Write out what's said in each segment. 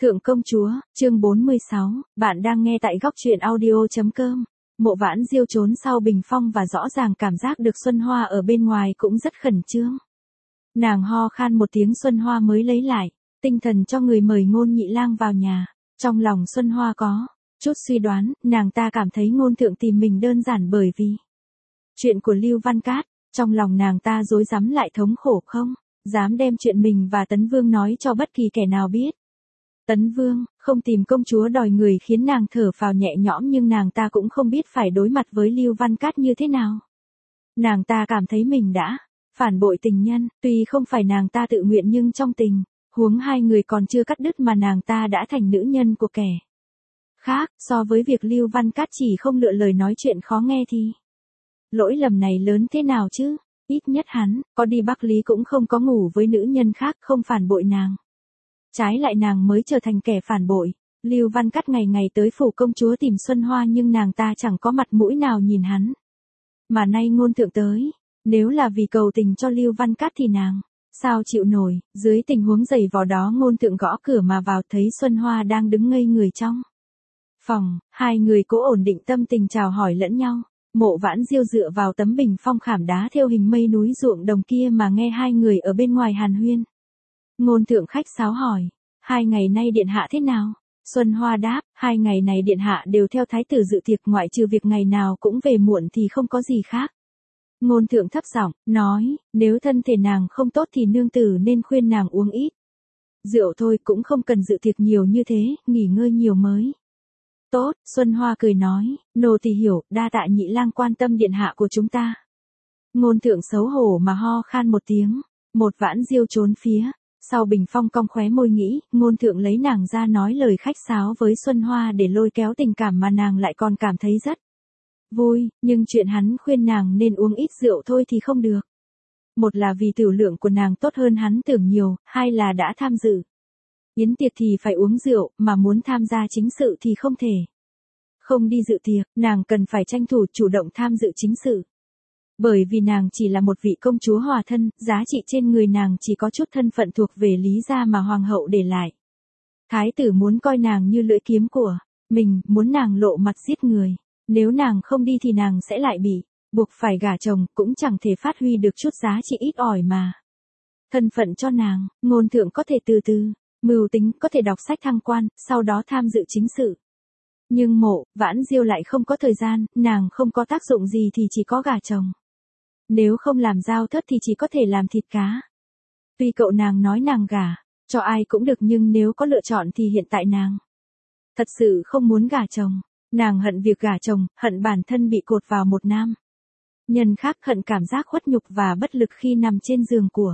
Thượng công chúa, chương 46, bạn đang nghe tại góc truyện audio.com. Mộ Vãn Diêu trốn sau bình phong và rõ ràng cảm giác được Xuân Hoa ở bên ngoài cũng rất khẩn trương. Nàng ho khan một tiếng Xuân Hoa mới lấy lại, tinh thần cho người mời Ngôn Nhị Lang vào nhà. Trong lòng Xuân Hoa có chút suy đoán, nàng ta cảm thấy Ngôn Thượng tìm mình đơn giản bởi vì chuyện của Lưu Văn Cát. Trong lòng nàng ta rối rắm lại thống khổ không dám đem chuyện mình và Tấn Vương nói cho bất kỳ kẻ nào biết. Tấn Vương không tìm công chúa đòi người khiến nàng thở phào nhẹ nhõm, nhưng nàng ta cũng không biết phải đối mặt với Lưu Văn Cát như thế nào. Nàng ta cảm thấy mình đã phản bội tình nhân, tuy không phải nàng ta tự nguyện nhưng trong tình huống hai người còn chưa cắt đứt mà nàng ta đã thành nữ nhân của kẻ khác. So với việc Lưu Văn Cát chỉ không lựa lời nói chuyện khó nghe thì lỗi lầm này lớn thế nào chứ? Ít nhất hắn có đi Bắc Lý cũng không có ngủ với nữ nhân khác, không phản bội nàng. Trái lại nàng mới trở thành kẻ phản bội. Lưu Văn Cát ngày ngày tới phủ công chúa tìm Xuân Hoa nhưng nàng ta chẳng có mặt mũi nào nhìn hắn. Mà nay Ngôn Thượng tới, nếu là vì cầu tình cho Lưu Văn Cát thì nàng sao chịu nổi. Dưới tình huống giày vò đó Ngôn Thượng gõ cửa mà vào, thấy Xuân Hoa đang đứng ngây người trong phòng. Hai người cố ổn định tâm tình chào hỏi lẫn nhau. Mộ Vãn Diêu dựa vào tấm bình phong khảm đá thêu hình mây núi ruộng đồng kia mà nghe hai người ở bên ngoài hàn huyên. Ngôn Thượng khách sáo hỏi, 2 ngày nay điện hạ thế nào? Xuân Hoa đáp, 2 ngày này điện hạ đều theo thái tử dự tiệc, ngoại trừ việc ngày nào cũng về muộn thì không có gì khác. Ngôn Thượng thấp giọng nói, nếu thân thể nàng không tốt thì nương tử nên khuyên nàng uống ít rượu thôi, cũng không cần dự tiệc nhiều như thế, nghỉ ngơi nhiều mới tốt. Xuân Hoa cười nói, nô tỳ hiểu, đa tạ Nhị Lang quan tâm điện hạ của chúng ta. Ngôn Thượng xấu hổ mà ho khan một tiếng. Một Vãn Diêu trốn phía sau bình phong cong khóe môi nghĩ, Ngôn Thượng lấy nàng ra nói lời khách sáo với Xuân Hoa để lôi kéo tình cảm mà nàng lại còn cảm thấy rất vui, nhưng chuyện hắn khuyên nàng nên uống ít rượu thôi thì không được. Một là vì tiểu lượng của nàng tốt hơn hắn tưởng nhiều, hai là đã tham dự yến tiệc thì phải uống rượu, mà muốn tham gia chính sự thì không thể không đi dự tiệc. Nàng cần phải tranh thủ chủ động tham dự chính sự. Bởi vì nàng chỉ là một vị công chúa hòa thân, giá trị trên người nàng chỉ có chút thân phận thuộc về Lý gia mà hoàng hậu để lại. Thái tử muốn coi nàng như lưỡi kiếm của mình, muốn nàng lộ mặt giết người. Nếu nàng không đi thì nàng sẽ lại bị buộc phải gả chồng, cũng chẳng thể phát huy được chút giá trị ít ỏi mà thân phận cho nàng. Ngôn Thượng có thể từ từ mưu tính, có thể đọc sách thăng quan, sau đó tham dự chính sự. Nhưng Mộ Vãn Diêu lại không có thời gian, nàng không có tác dụng gì thì chỉ có gả chồng. Nếu không làm giao thất thì chỉ có thể làm thịt cá. Tuy cậu nàng nói nàng gả cho ai cũng được, nhưng nếu có lựa chọn thì hiện tại nàng thật sự không muốn gả chồng. Nàng hận việc gả chồng, hận bản thân bị cột vào một nam nhân khác, hận cảm giác khuất nhục và bất lực khi nằm trên giường của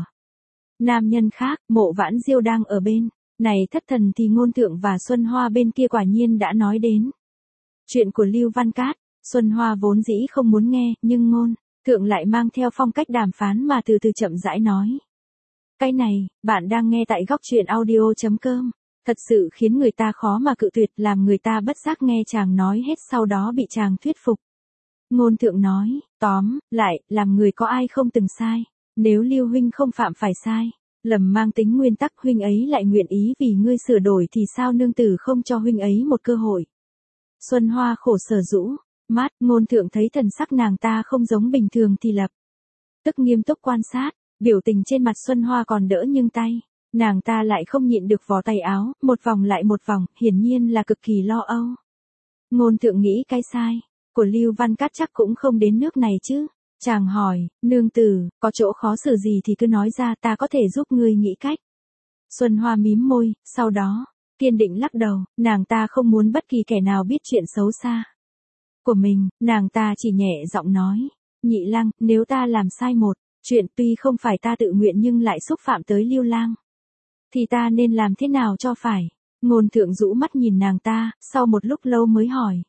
nam nhân khác. Mộ Vãn Diêu đang ở bên này thất thần thì Ngôn Thượng và Xuân Hoa bên kia quả nhiên đã nói đến chuyện của Lưu Văn Cát. Xuân Hoa vốn dĩ không muốn nghe, nhưng Ngôn Thượng lại mang theo phong cách đàm phán mà từ từ chậm rãi nói. Cái này, bạn đang nghe tại góc truyện audio.com. Thật sự khiến người ta khó mà cự tuyệt, làm người ta bất giác nghe chàng nói hết sau đó bị chàng thuyết phục. Ngôn Thượng nói, tóm lại, làm người có ai không từng sai. Nếu Lưu huynh không phạm phải sai lầm mang tính nguyên tắc, huynh ấy lại nguyện ý vì ngươi sửa đổi thì sao nương tử không cho huynh ấy một cơ hội? Xuân Hoa khổ sở rũ mắt. Ngôn Thượng thấy thần sắc nàng ta không giống bình thường thì lập tức nghiêm túc quan sát. Biểu tình trên mặt Xuân Hoa còn đỡ, nhưng tay nàng ta lại không nhịn được vò tay áo, một vòng lại một vòng, hiển nhiên là cực kỳ lo âu. Ngôn Thượng nghĩ cái sai của Lưu Văn Cát chắc cũng không đến nước này chứ. Chàng hỏi, nương tử, có chỗ khó xử gì thì cứ nói ra, ta có thể giúp ngươi nghĩ cách. Xuân Hoa mím môi, sau đó kiên định lắc đầu. Nàng ta không muốn bất kỳ kẻ nào biết chuyện xấu xa của mình. Nàng ta chỉ nhẹ giọng nói, Nhị Lang, nếu ta làm sai một chuyện, tuy không phải ta tự nguyện nhưng lại xúc phạm tới Lưu Lang, thì ta nên làm thế nào cho phải? Ngôn Thượng rũ mắt nhìn nàng ta, sau một lúc lâu mới hỏi,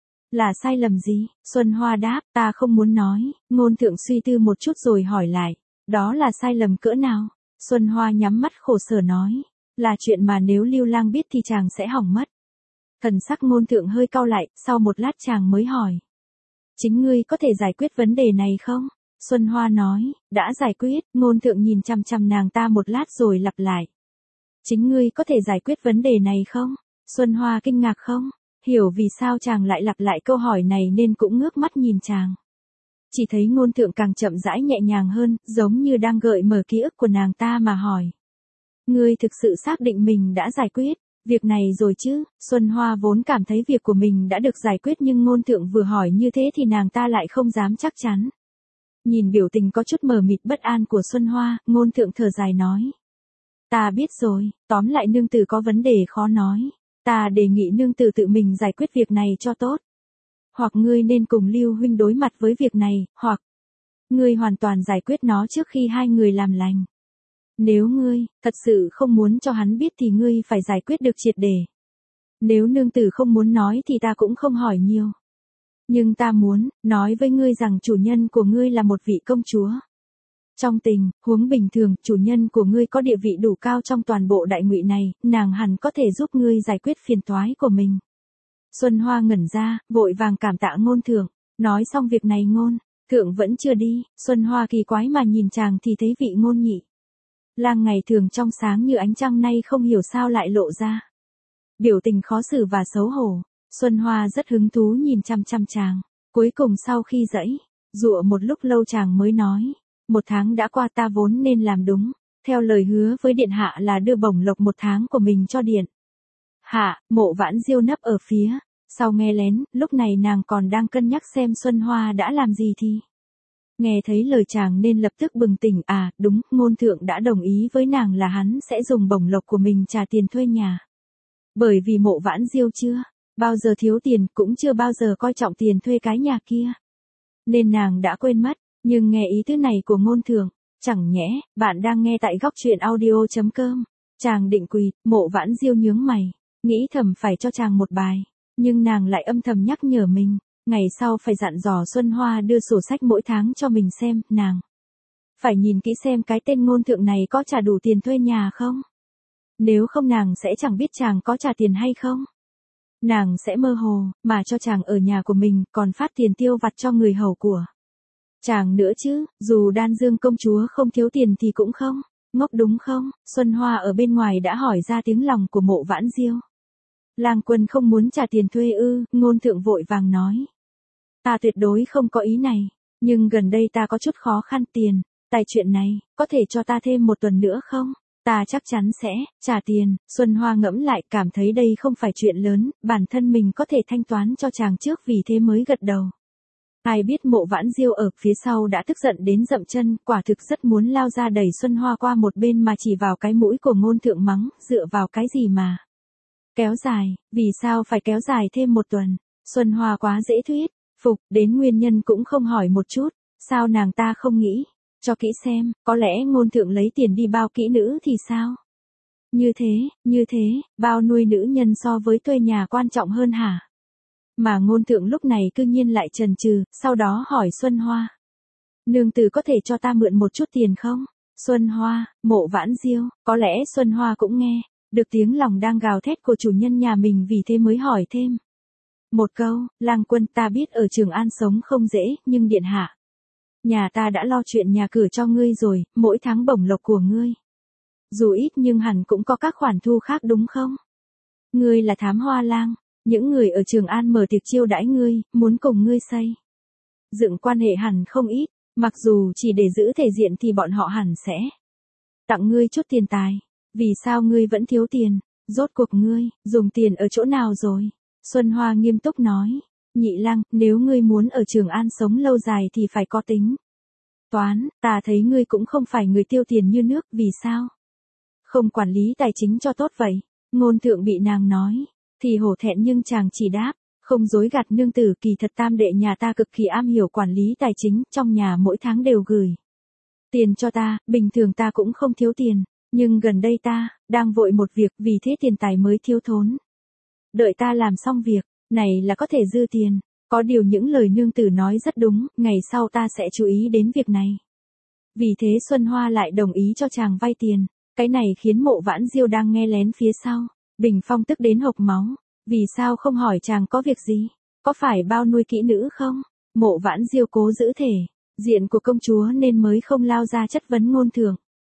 là sai lầm gì? Xuân Hoa đáp, ta không muốn nói. Ngôn Thượng suy tư một chút rồi hỏi lại, đó là sai lầm cỡ nào? Xuân Hoa nhắm mắt khổ sở nói, là chuyện mà nếu Lưu Lang biết thì chàng sẽ hỏng mất. Thần sắc Ngôn Thượng hơi cau lại, sau một lát chàng mới hỏi, chính ngươi có thể giải quyết vấn đề này không? Xuân Hoa nói, đã giải quyết. Ngôn Thượng nhìn chằm chằm nàng ta một lát rồi lặp lại, Chính ngươi có thể giải quyết vấn đề này không? Xuân Hoa kinh ngạc không? Hiểu vì sao chàng lại lặp lại câu hỏi này nên cũng ngước mắt nhìn chàng. Chỉ thấy ngôn thượng càng chậm rãi nhẹ nhàng hơn, giống như đang gợi mở ký ức của nàng ta mà hỏi. Ngươi thực sự xác định mình đã giải quyết việc này rồi chứ? Xuân Hoa vốn cảm thấy việc của mình đã được giải quyết nhưng ngôn thượng vừa hỏi như thế thì nàng ta lại không dám chắc chắn. Nhìn biểu tình có chút mờ mịt bất an của Xuân Hoa, ngôn thượng thở dài nói. Ta biết rồi, tóm lại nương tử có vấn đề khó nói. Ta đề nghị nương tử tự mình giải quyết việc này cho tốt. Hoặc ngươi nên cùng Lưu huynh đối mặt với việc này, hoặc ngươi hoàn toàn giải quyết nó trước khi hai người làm lành. Nếu ngươi thật sự không muốn cho hắn biết thì ngươi phải giải quyết được triệt để. Nếu nương tử không muốn nói thì ta cũng không hỏi nhiều. Nhưng ta muốn nói với ngươi rằng chủ nhân của ngươi là một vị công chúa. Trong tình huống bình thường, chủ nhân của ngươi có địa vị đủ cao trong toàn bộ đại ngụy này, nàng hẳn có thể giúp ngươi giải quyết phiền toái của mình. Xuân Hoa ngẩn ra, vội vàng cảm tạ ngôn thượng. Nói xong việc này ngôn thượng vẫn chưa đi, Xuân Hoa kỳ quái mà nhìn chàng thì thấy vị ngôn nhị lang ngày thường trong sáng như ánh trăng nay không hiểu sao lại lộ ra biểu tình khó xử và xấu hổ. Xuân Hoa rất hứng thú nhìn chăm chăm chàng. Cuối cùng sau khi dãy dụa một lúc lâu chàng mới nói. 1 tháng đã qua, ta vốn nên làm đúng theo lời hứa với điện hạ là đưa bổng lộc 1 tháng của mình cho điện hạ. Mộ Vãn Diêu nấp ở phía sau nghe lén, lúc này nàng còn đang cân nhắc xem Xuân Hoa đã làm gì thì nghe thấy lời chàng nên lập tức bừng tỉnh. À đúng, ngôn thượng đã đồng ý với nàng là hắn sẽ dùng bổng lộc của mình trả tiền thuê nhà. Bởi vì Mộ Vãn Diêu chưa bao giờ thiếu tiền, cũng chưa bao giờ coi trọng tiền thuê cái nhà kia, nên nàng đã quên mất. Nhưng nghe ý tứ này của ngôn thượng, chẳng nhẽ bạn đang nghe tại góc truyện audio.com. Chàng định quỳ, Mộ Vãn Diêu nhướng mày, nghĩ thầm phải cho chàng một bài, nhưng nàng lại âm thầm nhắc nhở mình, ngày sau phải dặn dò Xuân Hoa đưa sổ sách mỗi tháng cho mình xem. Nàng phải nhìn kỹ xem cái tên ngôn thượng này có trả đủ tiền thuê nhà không. Nếu không nàng sẽ chẳng biết chàng có trả tiền hay không. Nàng sẽ mơ hồ mà cho chàng ở nhà của mình, còn phát tiền tiêu vặt cho người hầu của chàng nữa chứ. Dù Đan Dương công chúa không thiếu tiền thì cũng không ngốc đúng không? Xuân Hoa ở bên ngoài đã hỏi ra tiếng lòng của Mộ Vãn Diêu. Lang quân không muốn trả tiền thuê ư? Ngôn thượng vội vàng nói. Ta tuyệt đối không có ý này, nhưng gần đây ta có chút khó khăn tiền tài, chuyện này có thể cho ta thêm 1 tuần nữa không? Ta chắc chắn sẽ trả tiền. Xuân Hoa ngẫm lại, cảm thấy đây không phải chuyện lớn, bản thân mình có thể thanh toán cho chàng trước, vì thế mới gật đầu. Ai biết Mộ Vãn Diêu ở phía sau đã tức giận đến dậm chân, quả thực rất muốn lao ra đẩy Xuân Hoa qua một bên mà chỉ vào cái mũi của ngôn thượng mắng, dựa vào cái gì mà kéo dài, vì sao phải kéo dài thêm 1 tuần? Xuân Hoa quá dễ thuyết phục, đến nguyên nhân cũng không hỏi một chút, sao nàng ta không nghĩ cho kỹ xem, có lẽ ngôn thượng lấy tiền đi bao kỹ nữ thì sao? Như thế, bao nuôi nữ nhân so với thuê nhà quan trọng hơn hả? Mà ngôn thượng lúc này cư nhiên lại chần chừ, sau đó hỏi Xuân Hoa. Nương tử có thể cho ta mượn một chút tiền không? Xuân Hoa, Mộ Vãn Diêu, có lẽ Xuân Hoa cũng nghe được tiếng lòng đang gào thét của chủ nhân nhà mình, vì thế mới hỏi thêm một câu. Lang quân, ta biết ở Trường An sống không dễ, nhưng điện hạ, nhà ta đã lo chuyện nhà cửa cho ngươi rồi, mỗi tháng bổng lộc của ngươi dù ít nhưng hẳn cũng có các khoản thu khác đúng không? Ngươi là Thám Hoa Lang, những người ở Trường An mở tiệc chiêu đãi ngươi, muốn cùng ngươi xây dựng quan hệ hẳn không ít, mặc dù chỉ để giữ thể diện thì bọn họ hẳn sẽ tặng ngươi chút tiền tài. Vì sao ngươi vẫn thiếu tiền? Rốt cuộc ngươi dùng tiền ở chỗ nào rồi? Xuân Hoa nghiêm túc nói. Nhị lang, nếu ngươi muốn ở Trường An sống lâu dài thì phải có tính toán, ta thấy ngươi cũng không phải người tiêu tiền như nước, vì sao không quản lý tài chính cho tốt vậy? Ngôn thượng bị nàng nói thì hổ thẹn, nhưng chàng chỉ đáp, không dối gạt nương tử, kỳ thật tam đệ nhà ta cực kỳ am hiểu quản lý tài chính, trong nhà mỗi tháng đều gửi tiền cho ta, bình thường ta cũng không thiếu tiền, nhưng gần đây ta đang vội một việc, vì thế tiền tài mới thiếu thốn. Đợi ta làm xong việc này là có thể dư tiền. Có điều những lời nương tử nói rất đúng, ngày sau ta sẽ chú ý đến việc này. Vì thế Xuân Hoa lại đồng ý cho chàng vay tiền. Cái này khiến Mộ Vãn Diêu đang nghe lén phía sau bình phong tức đến hộc máu. Vì sao không hỏi chàng có việc gì? Có phải bao nuôi kỹ nữ không? Mộ Vãn Diêu cố giữ thể diện của công chúa nên mới không lao ra chất vấn ngôn thượng.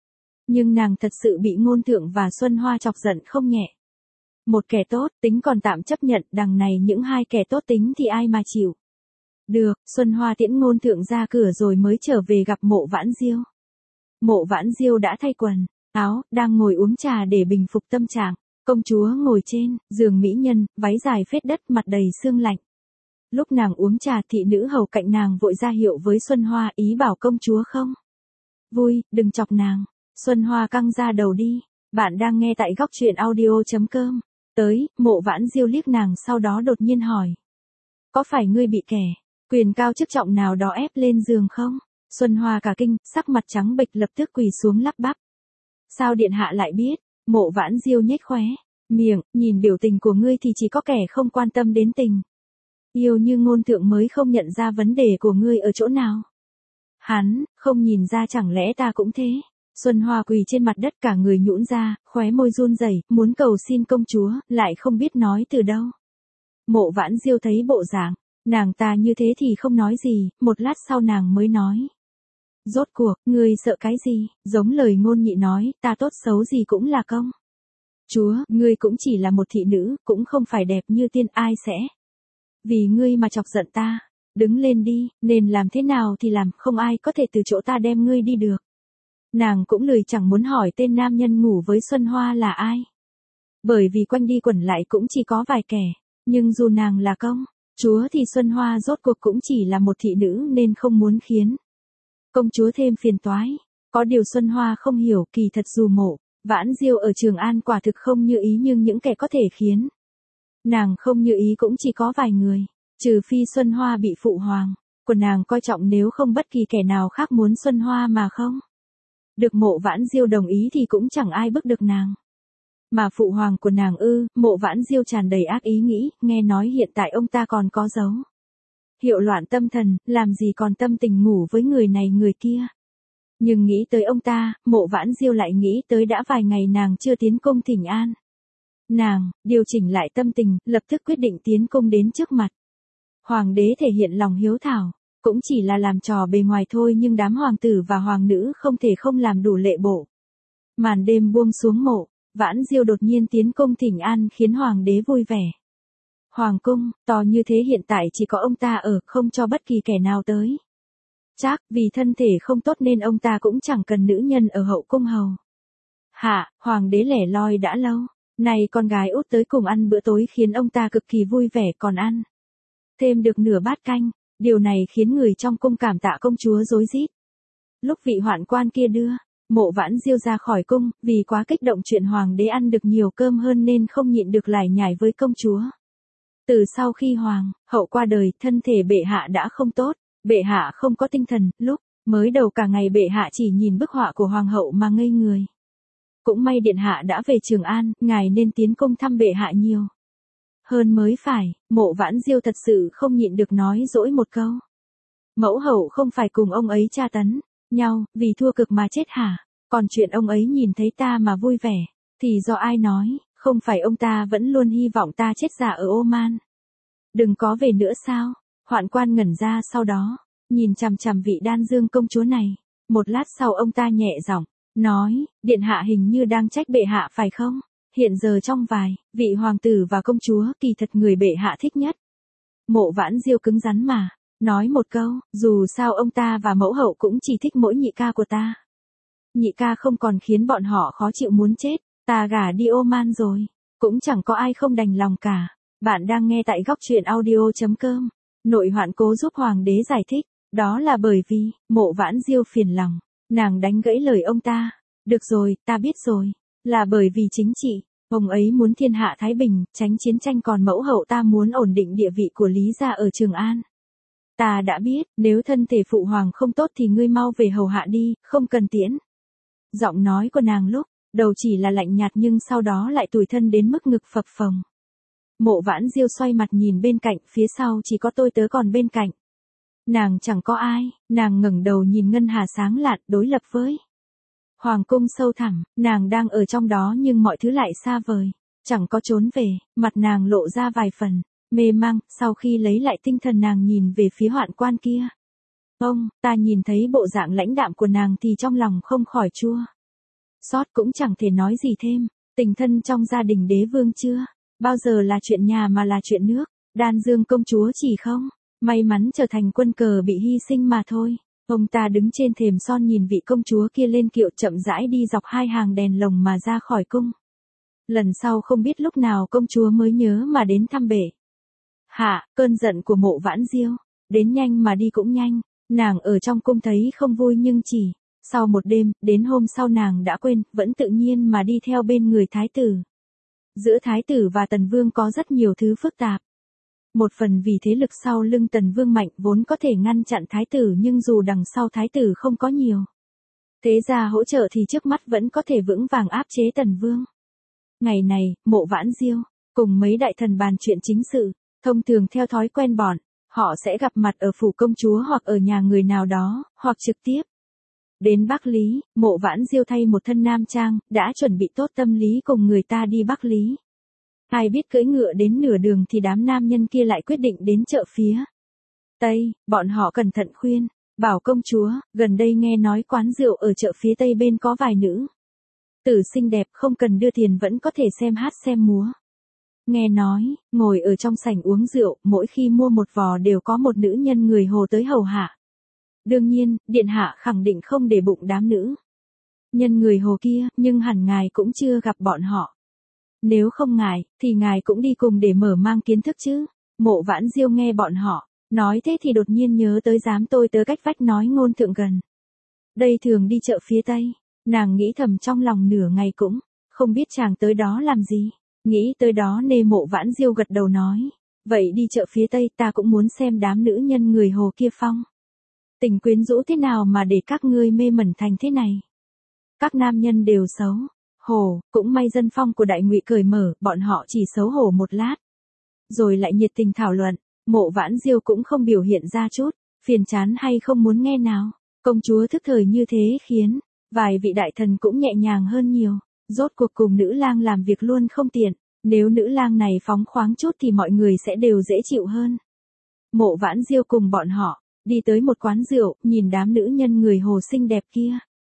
Nhưng nàng thật sự bị Ngôn Thượng và Xuân Hoa chọc giận không nhẹ. Một kẻ tốt tính còn tạm chấp nhận, đằng này những hai kẻ tốt tính thì ai mà chịu. Được, Xuân Hoa tiễn Ngôn Thượng ra cửa rồi mới trở về gặp Mộ Vãn Diêu. Mộ Vãn Diêu đã thay quần áo, đang ngồi uống trà để bình phục tâm trạng. Công chúa ngồi trên giường mỹ nhân, váy dài phết đất, mặt đầy sương lạnh. Lúc nàng uống trà, thị nữ hầu cạnh nàng vội ra hiệu với Xuân Hoa, ý bảo công chúa không vui, đừng chọc nàng. Xuân Hoa căng ra đầu đi. Bạn đang nghe tại góc truyện audio.com. Tới, Mộ Vãn Diêu liếc nàng sau đó đột nhiên hỏi. Có phải ngươi bị kẻ quyền cao chức trọng nào đó ép lên giường không? Xuân Hoa cả kinh, sắc mặt trắng bệch, lập tức quỳ xuống lắp bắp. Sao điện hạ lại biết? Mộ Vãn Diêu nhếch khóe miệng, nhìn biểu tình của ngươi thì chỉ có kẻ không quan tâm đến tình yêu như Ngôn Thượng mới không nhận ra vấn đề của ngươi ở chỗ nào. Hắn không nhìn ra, chẳng lẽ ta cũng thế? Xuân Hoa quỳ trên mặt đất, cả người nhũn ra, khóe môi run rẩy, muốn cầu xin công chúa, lại không biết nói từ đâu. Mộ Vãn Diêu thấy bộ dạng nàng ta như thế thì không nói gì, một lát sau nàng mới nói. Rốt cuộc, ngươi sợ cái gì? Giống lời Ngôn Nhị nói, ta tốt xấu gì cũng là công chúa, ngươi cũng chỉ là một thị nữ, cũng không phải đẹp như tiên, ai sẽ vì ngươi mà chọc giận ta. Đứng lên đi, nên làm thế nào thì làm, không ai có thể từ chỗ ta đem ngươi đi được. Nàng cũng lười chẳng muốn hỏi tên nam nhân ngủ với Xuân Hoa là ai. Bởi vì quanh đi quẩn lại cũng chỉ có vài kẻ, nhưng dù nàng là công chúa thì Xuân Hoa rốt cuộc cũng chỉ là một thị nữ nên không muốn khiến công chúa thêm phiền toái. Có điều Xuân Hoa không hiểu, kỳ thật dù Mộ Vãn Diêu ở Trường An quả thực không như ý, nhưng những kẻ có thể khiến nàng không như ý cũng chỉ có vài người. Trừ phi Xuân Hoa bị phụ hoàng của nàng coi trọng, nếu không bất kỳ kẻ nào khác muốn Xuân Hoa mà không được Mộ Vãn Diêu đồng ý thì cũng chẳng ai bức được nàng. Mà phụ hoàng của nàng ư? Mộ Vãn Diêu tràn đầy ác ý nghĩ, nghe nói hiện tại ông ta còn có dấu hiệu loạn tâm thần, làm gì còn tâm tình ngủ với người này người kia. Nhưng nghĩ tới ông ta, Mộ Vãn Diêu lại nghĩ tới đã vài ngày nàng chưa tiến cung thỉnh an. Nàng điều chỉnh lại tâm tình, lập tức quyết định tiến cung đến trước mặt hoàng đế thể hiện lòng hiếu thảo. Cũng chỉ là làm trò bề ngoài thôi, nhưng đám hoàng tử và hoàng nữ không thể không làm đủ lệ bộ. Màn đêm buông xuống, Mộ Vãn Diêu đột nhiên tiến cung thỉnh an khiến hoàng đế vui vẻ. Hoàng cung to như thế hiện tại chỉ có ông ta ở, không cho bất kỳ kẻ nào tới. Chắc vì thân thể không tốt nên ông ta cũng chẳng cần nữ nhân ở hậu cung hầu hạ. Hoàng đế lẻ loi đã lâu, nay con gái út tới cùng ăn bữa tối khiến ông ta cực kỳ vui vẻ, còn ăn thêm được nửa bát canh. Điều này khiến người trong cung cảm tạ công chúa rối rít. Lúc vị hoạn quan kia đưa Mộ Vãn Diêu ra khỏi cung, vì quá kích động chuyện hoàng đế ăn được nhiều cơm hơn nên không nhịn được lải nhải với công chúa. Từ sau khi hoàng hậu qua đời, thân thể bệ hạ đã không tốt, bệ hạ không có tinh thần, lúc mới đầu cả ngày bệ hạ chỉ nhìn bức họa của hoàng hậu mà ngây người. Cũng may điện hạ đã về Trường An, ngài nên tiến cung thăm bệ hạ nhiều hơn mới phải. Mộ Vãn Diêu thật sự không nhịn được nói dỗi một câu. Mẫu hậu không phải cùng ông ấy tra tấn nhau, vì thua cực mà chết hả? Còn chuyện ông ấy nhìn thấy ta mà vui vẻ, thì do ai nói? Không phải ông ta vẫn luôn hy vọng ta chết già ở Oman đừng có về nữa sao? Hoạn quan ngẩn ra, sau đó nhìn chằm chằm vị Đan Dương công chúa này. Một lát sau ông ta nhẹ giọng nói, điện hạ hình như đang trách bệ hạ phải không? Hiện giờ trong vài vị hoàng tử và công chúa, kỳ thật người bệ hạ thích nhất. Mộ Vãn Diêu cứng rắn mà nói một câu, dù sao ông ta và mẫu hậu cũng chỉ thích mỗi nhị ca của ta. Nhị ca không còn khiến bọn họ khó chịu muốn chết, ta gả đi Oman rồi, cũng chẳng có ai không đành lòng cả. Bạn đang nghe tại góc truyện audio.com. Nội hoạn cố giúp hoàng đế giải thích, đó là bởi vì Mộ Vãn Diêu phiền lòng, nàng đánh gãy lời ông ta. Được rồi, ta biết rồi, là bởi vì chính trị, ông ấy muốn thiên hạ thái bình, tránh chiến tranh, còn mẫu hậu ta muốn ổn định địa vị của Lý gia ở Trường An. Ta đã biết, nếu thân thể phụ hoàng không tốt thì ngươi mau về hầu hạ đi, không cần tiễn. Giọng nói của nàng lúc đầu chỉ là lạnh nhạt nhưng sau đó lại tủi thân đến mức ngực phập phồng. Mộ Vãn Diêu xoay mặt nhìn bên cạnh, phía sau chỉ có tôi tớ, còn bên cạnh nàng chẳng có ai. Nàng ngẩng đầu nhìn ngân hà sáng lạn đối lập với hoàng cung sâu thẳm, nàng đang ở trong đó nhưng mọi thứ lại xa vời, chẳng có trốn về. Mặt nàng lộ ra vài phần mê mang, sau khi lấy lại tinh thần nàng nhìn về phía hoạn quan kia. Ta nhìn thấy bộ dạng lãnh đạm của nàng thì trong lòng không khỏi chua Sót cũng chẳng thể nói gì thêm, tình thân trong gia đình đế vương chưa bao giờ là chuyện nhà mà là chuyện nước, Đan Dương công chúa chỉ không may mắn trở thành quân cờ bị hy sinh mà thôi. Ông ta đứng trên thềm son nhìn vị công chúa kia lên kiệu chậm rãi đi dọc hai hàng đèn lồng mà ra khỏi cung. Lần sau không biết lúc nào công chúa mới nhớ mà đến thăm bể hạ. Cơn giận của Mộ Vãn Diêu đến nhanh mà đi cũng nhanh, nàng ở trong cung thấy không vui nhưng chỉ sau một đêm, đến hôm sau nàng đã quên, vẫn tự nhiên mà đi theo bên người thái tử. Giữa thái tử và Tần Vương có rất nhiều thứ phức tạp. Một phần vì thế lực sau lưng Tần Vương mạnh vốn có thể ngăn chặn thái tử, nhưng dù đằng sau thái tử không có nhiều thế gia hỗ trợ thì trước mắt vẫn có thể vững vàng áp chế Tần Vương. Ngày này, Mộ Vãn Diêu cùng mấy đại thần bàn chuyện chính sự. Thông thường theo thói quen bọn họ sẽ gặp mặt ở phủ công chúa hoặc ở nhà người nào đó, hoặc trực tiếp đến Bắc Lý. Mộ Vãn Diêu thay một thân nam trang, đã chuẩn bị tốt tâm lý cùng người ta đi Bắc Lý. Ai biết cưỡi ngựa đến nửa đường thì đám nam nhân kia lại quyết định đến chợ phía Tây. Bọn họ cẩn thận khuyên bảo công chúa, gần đây nghe nói quán rượu ở chợ phía Tây bên có vài nữ tử xinh đẹp, không cần đưa tiền vẫn có thể xem hát xem múa. Nghe nói, ngồi ở trong sảnh uống rượu, mỗi khi mua một vò đều có một nữ nhân người Hồ tới hầu hạ. Đương nhiên, điện hạ khẳng định không để bụng đám nữ nhân người Hồ kia, nhưng hẳn ngài cũng chưa gặp bọn họ. Nếu không ngài, thì ngài cũng đi cùng để mở mang kiến thức chứ. Mộ Vãn Diêu nghe bọn họ nói thế thì đột nhiên nhớ tới dám tôi tớ cách vách nói ngôn thượng gần đây thường đi chợ phía Tây. Nàng nghĩ thầm trong lòng nửa ngày cũng không biết chàng tới đó làm gì. Nghĩ tới đó nên Mộ Vãn Diêu gật đầu nói, vậy đi chợ phía Tây, ta cũng muốn xem đám nữ nhân người Hồ kia phong tình quyến rũ thế nào mà để các ngươi mê mẩn thành thế này. Các nam nhân đều xấu hổ, cũng may dân phong của Đại Ngụy cởi mở, bọn họ chỉ xấu hổ một lát rồi lại nhiệt tình thảo luận. Mộ Vãn Diêu cũng không biểu hiện ra chút phiền chán hay không muốn nghe nào. Công chúa thức thời như thế khiến vài vị đại thần cũng nhẹ nhàng hơn nhiều. Rốt cuộc cùng nữ lang làm việc luôn không tiện, nếu nữ lang này phóng khoáng chút thì mọi người sẽ đều dễ chịu hơn. Mộ Vãn Diêu cùng bọn họ đi tới một quán rượu, nhìn đám nữ nhân người Hồ xinh đẹp kia.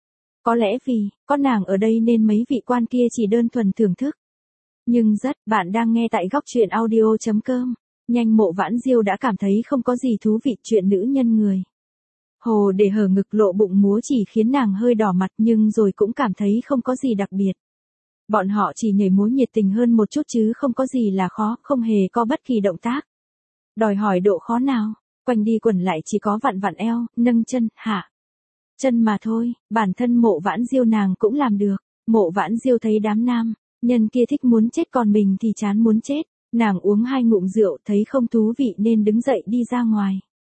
Có lẽ vì có nàng ở đây nên mấy vị quan kia chỉ đơn thuần thưởng thức. Nhưng bạn đang nghe tại góc truyện audio.com. Nhanh Mộ Vãn Diêu đã cảm thấy không có gì thú vị, chuyện nữ nhân người Hồ để hở ngực lộ bụng múa chỉ khiến nàng hơi đỏ mặt, nhưng rồi cũng cảm thấy không có gì đặc biệt. Bọn họ chỉ nhảy múa nhiệt tình hơn một chút chứ không có gì là khó, không hề có bất kỳ động tác đòi hỏi độ khó nào. Quanh đi quẩn lại chỉ có vặn vặn eo, nâng chân, hạ chân mà thôi. Bản thân Mộ Vãn Diêu nàng cũng làm được. Mộ Vãn Diêu thấy đám nam nhân kia thích muốn chết còn mình thì chán muốn chết. Nàng uống 2 ngụm rượu thấy không thú vị nên đứng dậy đi ra ngoài.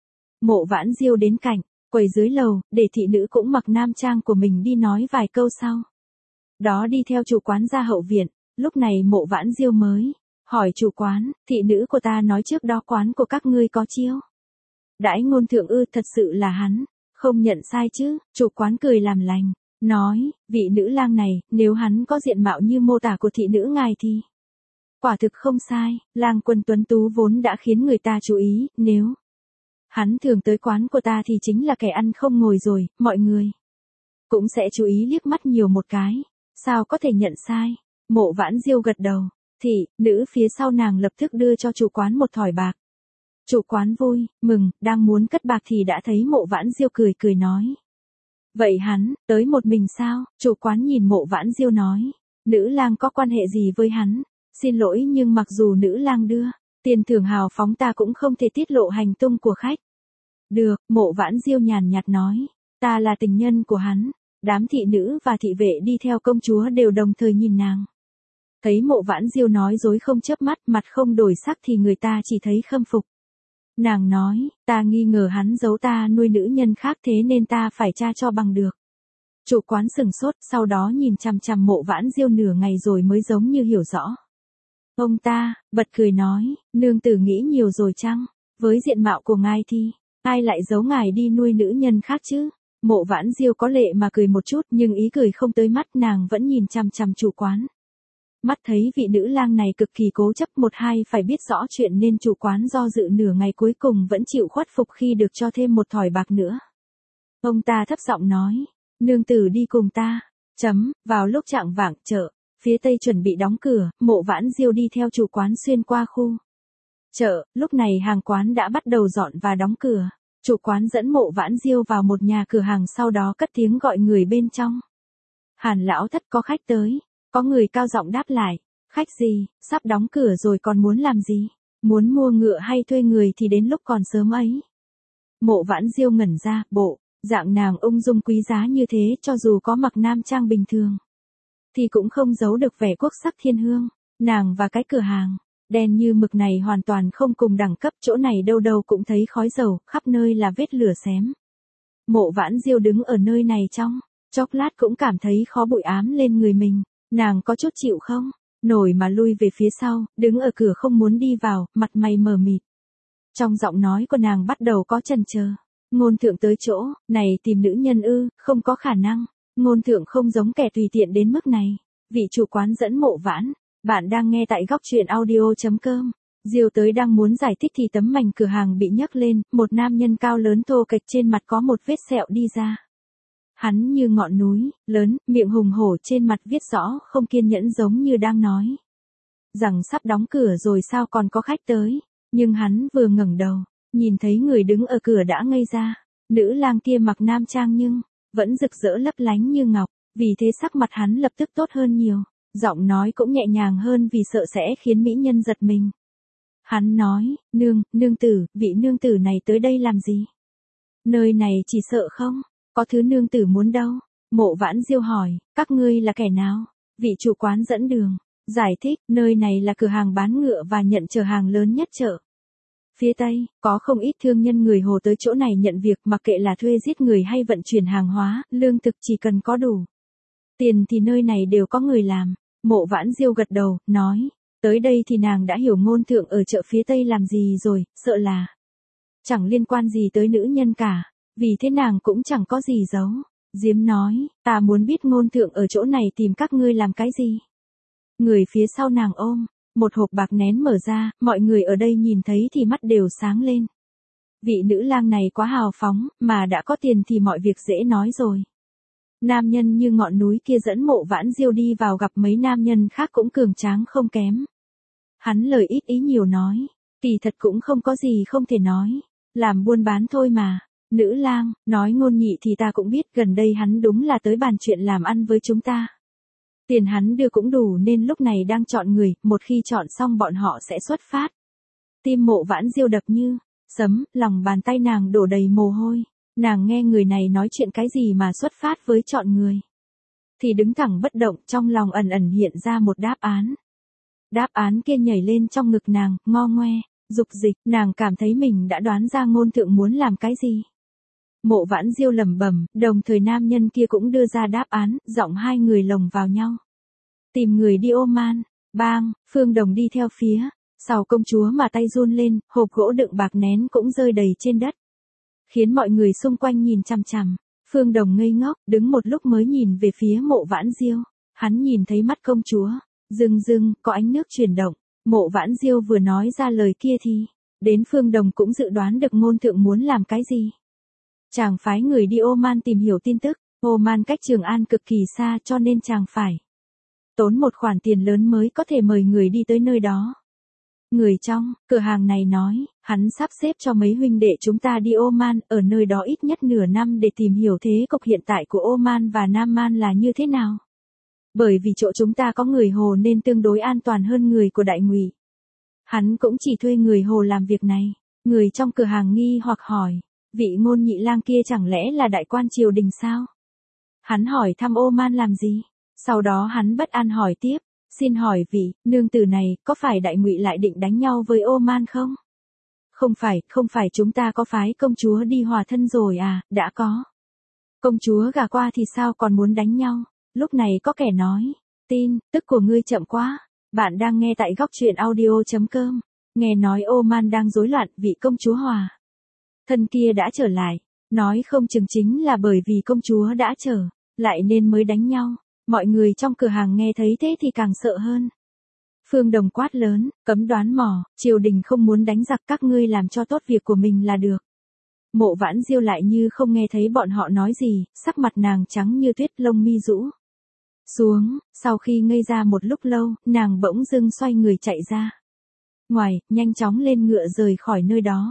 Mộ Vãn Diêu đến cạnh quầy dưới lầu, để thị nữ cũng mặc nam trang của mình đi nói vài câu sau đó đi theo chủ quán ra hậu viện. Lúc này Mộ Vãn Diêu mới hỏi chủ quán, thị nữ của ta nói trước đó quán của các ngươi có chiêu đãi ngôn thượng ư? Thật sự là hắn không nhận sai chứ? Chủ quán cười làm lành, nói, vị nữ lang này, nếu hắn có diện mạo như mô tả của thị nữ ngài thì quả thực không sai. Lang quân tuấn tú vốn đã khiến người ta chú ý, nếu hắn thường tới quán của ta thì chính là kẻ ăn không ngồi rồi, mọi người cũng sẽ chú ý liếc mắt nhiều một cái. Sao có thể nhận sai? Mộ Vãn Diêu gật đầu. Thị nữ phía sau nàng lập tức đưa cho chủ quán một thỏi bạc. Chủ quán vui mừng, đang muốn cất bạc thì đã thấy Mộ Vãn Diêu cười cười nói, vậy hắn tới một mình sao? Chủ quán nhìn Mộ Vãn Diêu nói, nữ lang có quan hệ gì với hắn? Xin lỗi nhưng mặc dù nữ lang đưa tiền thưởng hào phóng ta cũng không thể tiết lộ hành tung của khách. Được, Mộ Vãn Diêu nhàn nhạt nói, ta là tình nhân của hắn. Đám thị nữ và thị vệ đi theo công chúa đều đồng thời nhìn nàng. Thấy Mộ Vãn Diêu nói dối không chớp mắt, mặt không đổi sắc thì người ta chỉ thấy khâm phục. Nàng nói, ta nghi ngờ hắn giấu ta nuôi nữ nhân khác thế nên ta phải tra cho bằng được. Chủ quán sừng sốt, sau đó nhìn chằm chằm Mộ Vãn Diêu nửa ngày rồi mới giống như hiểu rõ. Ông ta bật cười nói, nương tử nghĩ nhiều rồi chăng? Với diện mạo của ngài thì ai lại giấu ngài đi nuôi nữ nhân khác chứ? Mộ Vãn Diêu có lệ mà cười một chút, nhưng ý cười không tới mắt, nàng vẫn nhìn chằm chằm chủ quán. Mắt thấy vị nữ lang này cực kỳ cố chấp, một hai phải biết rõ chuyện nên chủ quán do dự nửa ngày cuối cùng vẫn chịu khuất phục khi được cho thêm một thỏi bạc nữa. Ông ta thấp giọng nói, nương tử đi cùng ta. Vào lúc chạng vạng chợ, phía tây chuẩn bị đóng cửa, Mộ Vãn Diêu đi theo chủ quán xuyên qua khu chợ, lúc này hàng quán đã bắt đầu dọn và đóng cửa. Chủ quán dẫn Mộ Vãn Diêu vào một nhà cửa hàng sau đó cất tiếng gọi người bên trong. Hàn lão thất có khách tới, có người cao giọng đáp lại, khách gì, sắp đóng cửa rồi còn muốn làm gì, muốn mua ngựa hay thuê người thì đến lúc còn sớm ấy. Mộ Vãn Diêu ngẩn ra, bộ dạng nàng ung dung quý giá như thế cho dù có mặc nam trang bình thường thì cũng không giấu được vẻ quốc sắc thiên hương. Nàng và cái cửa hàng đen như mực này hoàn toàn không cùng đẳng cấp, chỗ này đâu đâu cũng thấy khói dầu, khắp nơi là vết lửa xém. Mộ Vãn Diêu đứng ở nơi này trong chốc lát cũng cảm thấy khó bụi ám lên người mình, nàng có chút chịu không nổi mà lui về phía sau, đứng ở cửa không muốn đi vào, mặt mày mờ mịt. Trong giọng nói của nàng bắt đầu có chần chờ. Ngôn thượng tới chỗ này tìm nữ nhân ư? Không có khả năng. Ngôn thượng không giống kẻ tùy tiện đến mức này. Vị chủ quán dẫn Mộ Vãn. Bạn đang nghe tại góc truyện audio.com. Diêu tới đang muốn giải thích thì tấm mảnh cửa hàng bị nhấc lên, một nam nhân cao lớn thô kệch trên mặt có một vết sẹo đi ra. Hắn như ngọn núi, lớn, miệng hùng hổ, trên mặt viết rõ không kiên nhẫn, giống như đang nói rằng sắp đóng cửa rồi sao còn có khách tới. Nhưng hắn vừa ngẩng đầu, nhìn thấy người đứng ở cửa đã ngây ra. Nữ lang kia mặc nam trang nhưng vẫn rực rỡ lấp lánh như ngọc, vì thế sắc mặt hắn lập tức tốt hơn nhiều, giọng nói cũng nhẹ nhàng hơn vì sợ sẽ khiến mỹ nhân giật mình. Hắn nói, nương tử, vị nương tử này tới đây làm gì? Nơi này chỉ sợ không có thứ nương tử muốn đâu. Mộ Vãn Diêu hỏi, các ngươi là kẻ nào? Vị chủ quán dẫn đường giải thích, nơi này là cửa hàng bán ngựa và nhận chở hàng lớn nhất chợ phía Tây, có không ít thương nhân người Hồ tới chỗ này nhận việc, mặc kệ là thuê giết người hay vận chuyển hàng hóa, lương thực, chỉ cần có đủ tiền thì nơi này đều có người làm. Mộ Vãn Diêu gật đầu, nói, tới đây thì nàng đã hiểu ngôn thượng ở chợ phía Tây làm gì rồi, sợ là chẳng liên quan gì tới nữ nhân cả, vì thế nàng cũng chẳng có gì giấu. Diếm nói, ta muốn biết ngôn thượng ở chỗ này tìm các ngươi làm cái gì. Người phía sau nàng ôm một hộp bạc nén mở ra, mọi người ở đây nhìn thấy thì mắt đều sáng lên. Vị nữ lang này quá hào phóng, mà đã có tiền thì mọi việc dễ nói rồi. Nam nhân như ngọn núi kia dẫn Mộ Vãn Diêu đi vào, gặp mấy nam nhân khác cũng cường tráng không kém. Hắn lời ít ý nhiều nói, kỳ thật cũng không có gì không thể nói, làm buôn bán thôi mà. Nữ lang, nói ngôn nhị thì ta cũng biết, gần đây hắn đúng là tới bàn chuyện làm ăn với chúng ta. Tiền hắn đưa cũng đủ nên lúc này đang chọn người, một khi chọn xong bọn họ sẽ xuất phát. Tim Mộ Vãn Diêu đập như sấm, lòng bàn tay nàng đổ đầy mồ hôi. Nàng nghe người này nói chuyện cái gì mà xuất phát với chọn người. Thì đứng thẳng bất động, trong lòng ẩn ẩn hiện ra một đáp án. Đáp án kia nhảy lên trong ngực nàng, ngo ngoe, dục dịch, nàng cảm thấy mình đã đoán ra ngôn thượng muốn làm cái gì. Mộ Vãn Diêu lẩm bẩm, đồng thời nam nhân kia cũng đưa ra đáp án, giọng hai người lồng vào nhau. Tìm người đi Oman. Bang, Phương Đồng đi theo phía sau công chúa mà tay run lên, hộp gỗ đựng bạc nén cũng rơi đầy trên đất, khiến mọi người xung quanh nhìn chằm chằm. Phương Đồng ngây ngốc, đứng một lúc mới nhìn về phía Mộ Vãn Diêu. Hắn nhìn thấy mắt công chúa rưng rưng, có ánh nước chuyển động. Mộ Vãn Diêu vừa nói ra lời kia thì đến Phương Đồng cũng dự đoán được ngôn thượng muốn làm cái gì. Chàng phái người đi Oman tìm hiểu tin tức. Oman cách Trường An cực kỳ xa, cho nên chàng phải tốn một khoản tiền lớn mới có thể mời người đi tới nơi đó. Người trong cửa hàng này nói, hắn sắp xếp cho mấy huynh đệ chúng ta đi Oman, ở nơi đó ít nhất nửa năm để tìm hiểu thế cục hiện tại của Oman và Nam Man là như thế nào. Bởi vì chỗ chúng ta có người Hồ nên tương đối an toàn hơn người của Đại Ngụy. Hắn cũng chỉ thuê người Hồ làm việc này. Người trong cửa hàng nghi hoặc hỏi, vị ngôn nhị lang kia chẳng lẽ là đại quan triều đình sao? Hắn hỏi thăm Oman làm gì? Sau đó hắn bất an hỏi tiếp, xin hỏi vị nương tử này, có phải Đại Ngụy lại định đánh nhau với Oman không? Không phải, chúng ta có phái công chúa đi hòa thân rồi à, đã có. Công chúa gả qua thì sao còn muốn đánh nhau? Lúc này có kẻ nói, tin tức của ngươi chậm quá. Bạn đang nghe tại góc truyện audio.com. Nghe nói Oman đang rối loạn, vị công chúa hòa thân kia đã trở lại. Nói không chừng chính là bởi vì công chúa đã trở lại nên mới đánh nhau. Mọi người trong cửa hàng nghe thấy thế thì càng sợ hơn. Phương Đồng quát lớn, cấm đoán mò, triều đình không muốn đánh giặc, các ngươi làm cho tốt việc của mình là được. Mộ Vãn Diêu lại như không nghe thấy bọn họ nói gì, sắc mặt nàng trắng như tuyết, lông mi rũ xuống, sau khi ngây ra một lúc lâu, nàng bỗng dưng xoay người chạy ra. Ngoài, nhanh chóng lên ngựa rời khỏi nơi đó.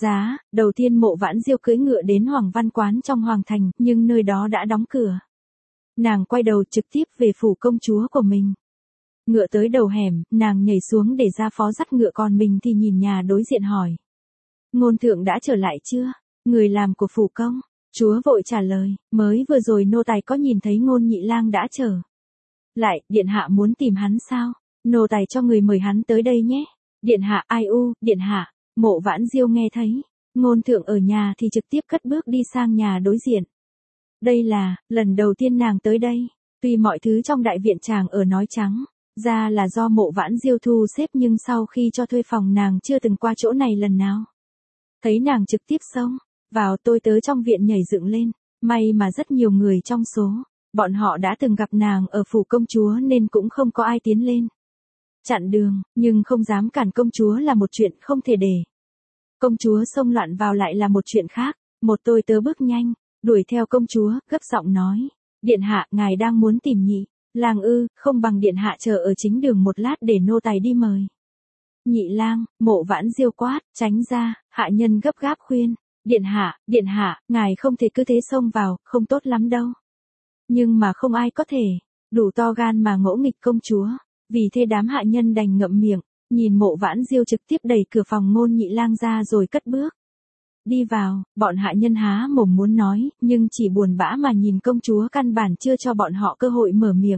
Đầu tiên Mộ Vãn Diêu cưỡi ngựa đến Hoàng Văn Quán trong Hoàng Thành, nhưng nơi đó đã đóng cửa. Nàng quay đầu trực tiếp về phủ công chúa của mình. Ngựa tới đầu hẻm, nàng nhảy xuống để ra phó dắt ngựa, còn mình thì nhìn nhà đối diện hỏi. Ngôn thượng đã trở lại chưa? Người làm của phủ công. Chúa vội trả lời, mới vừa rồi nô tài có nhìn thấy Ngôn nhị lang đã trở lại, điện hạ muốn tìm hắn sao? Nô tài cho người mời hắn tới đây nhé. Điện hạ, ai u, điện hạ. Mộ Vãn Diêu nghe thấy Ngôn thượng ở nhà thì trực tiếp cất bước đi sang nhà đối diện. Đây là lần đầu tiên nàng tới đây. Tuy mọi thứ trong đại viện chàng ở nói trắng ra là do Mộ Vãn Diêu thu xếp, nhưng sau khi cho thuê phòng nàng chưa từng qua chỗ này lần nào. Thấy nàng trực tiếp xông vào, tôi tớ trong viện nhảy dựng lên. May mà rất nhiều người trong số bọn họ đã từng gặp nàng ở phủ công chúa nên cũng không có ai tiến lên chặn đường, nhưng không dám cản công chúa là một chuyện không thể để công chúa xông loạn vào lại là một chuyện khác. Một tôi tớ bước nhanh đuổi theo công chúa, gấp giọng nói, điện hạ, ngài đang muốn tìm nhị lang ư? Không bằng điện hạ chờ ở chính đường một lát để nô tài đi mời. Nhị lang. Mộ Vãn Diêu quát, tránh ra. Hạ nhân gấp gáp khuyên, điện hạ, ngài không thể cứ thế xông vào, không tốt lắm đâu. Nhưng mà không ai có thể đủ to gan mà ngỗ nghịch công chúa, vì thế đám hạ nhân đành ngậm miệng, nhìn Mộ Vãn Diêu trực tiếp đẩy cửa phòng Ngôn nhị lang ra rồi cất bước đi vào. Bọn hạ nhân há mồm muốn nói, nhưng chỉ buồn bã mà nhìn công chúa, căn bản chưa cho bọn họ cơ hội mở miệng.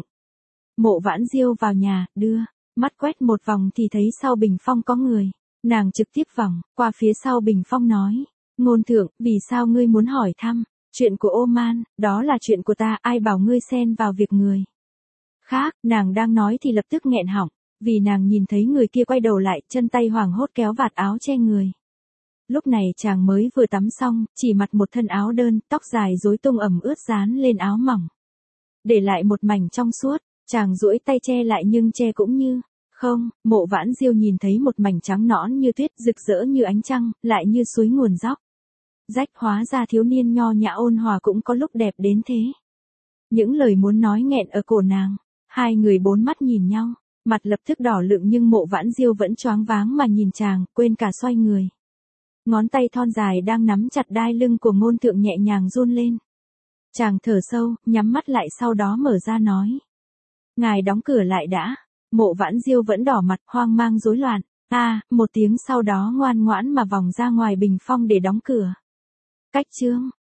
Mộ Vãn Diêu vào nhà, đưa mắt quét một vòng thì thấy sau bình phong có người. Nàng trực tiếp vòng qua phía sau bình phong nói, Ngôn thượng, vì sao ngươi muốn hỏi thăm chuyện của Ô Man? Đó là chuyện của ta, ai bảo ngươi xen vào việc người khác? Nàng đang nói thì lập tức nghẹn họng, vì nàng nhìn thấy người kia quay đầu lại, chân tay hoảng hốt kéo vạt áo che người. Lúc này chàng mới vừa tắm xong, chỉ mặc một thân áo đơn, tóc dài rối tung ẩm ướt dán lên áo mỏng, để lại một mảnh trong suốt. Chàng duỗi tay che lại nhưng che cũng như không. Mộ Vãn Diêu nhìn thấy một mảnh trắng nõn như tuyết, rực rỡ như ánh trăng, lại như suối nguồn dốc rách. Hóa ra thiếu niên nho nhã ôn hòa cũng có lúc đẹp đến thế. Những lời muốn nói nghẹn ở cổ nàng. Hai người bốn mắt nhìn nhau, mặt lập tức đỏ lựng, nhưng Mộ Vãn Diêu vẫn choáng váng mà nhìn chàng, quên cả xoay người. Ngón tay thon dài đang nắm chặt đai lưng của Ngôn thượng nhẹ nhàng run lên. Chàng thở sâu, nhắm mắt lại, sau đó mở ra nói, ngài đóng cửa lại đã. Mộ Vãn Diêu vẫn đỏ mặt, hoang mang rối loạn. Một tiếng sau đó ngoan ngoãn mà vòng ra ngoài bình phong để đóng cửa. Cách chương